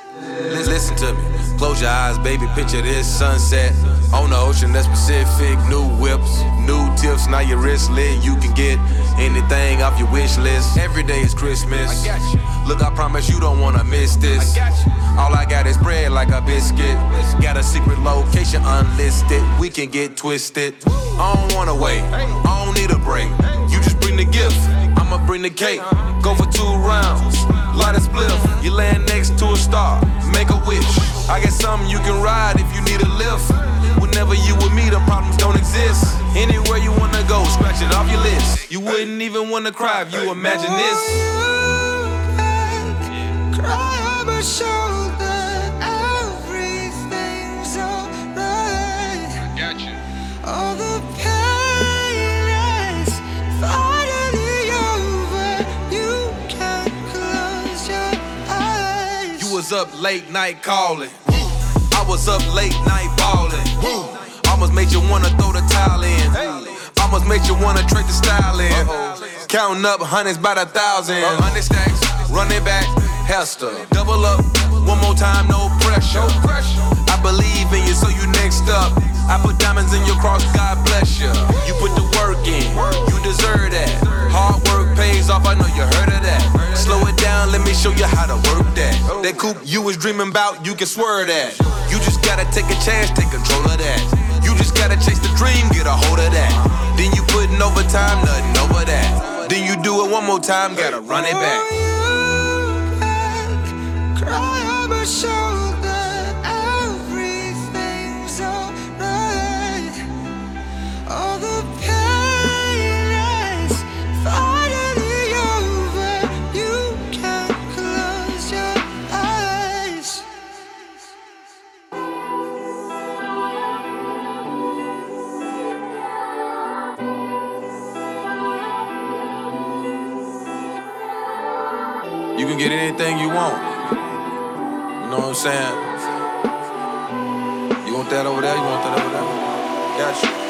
Listen to me. Close your eyes, baby. Picture this sunset on the ocean that's Pacific. New whips, new tips. Now your wrist lit. You can get anything off your wish list. Every day is Christmas. I got you. Look, I promise you don't wanna miss this. I got you. All I got is bread like a biscuit. Got a secret location unlisted. We can get twisted. I don't wanna wait. I don't need a break. You just bring the gift. I'ma bring the cake. Go for 2 rounds. Light a spliff. You land next to a star. Make a wish. I got something you can ride if you need a lift. Whenever you with me, the problems don't exist. Anywhere you wanna go, scratch it off your list. You wouldn't even wanna cry if you imagine this. Cry on my shoulder. Everything's alright. I got you. All the pain is finally over. You can close your eyes. You was up late night calling. I was up late night balling. Almost made you wanna throw the towel in. Almost made you wanna trade the style in. Counting up hundreds by the thousand. 100 stacks, run it back, Hester. Double up, one more time, no pressure. I believe in you, so you next up. I put diamonds in your cross, God bless you. You put the work in, you deserve that. Hard work pays off, I know you heard of that. Slow it down, let me show you how to work that. That coupe you was dreaming about, you can swerve that. You just gotta take a chance, take control of that. You just gotta chase the dream, get a hold of that. Then you putting overtime, nothing over that. Then you do it one more time, gotta run it back. Cry on my shoulder. Everything's alright. All the pain is finally over. You can close your eyes. You can get anything you want. You know what I'm saying? You want that over there? You want that over there? Got you.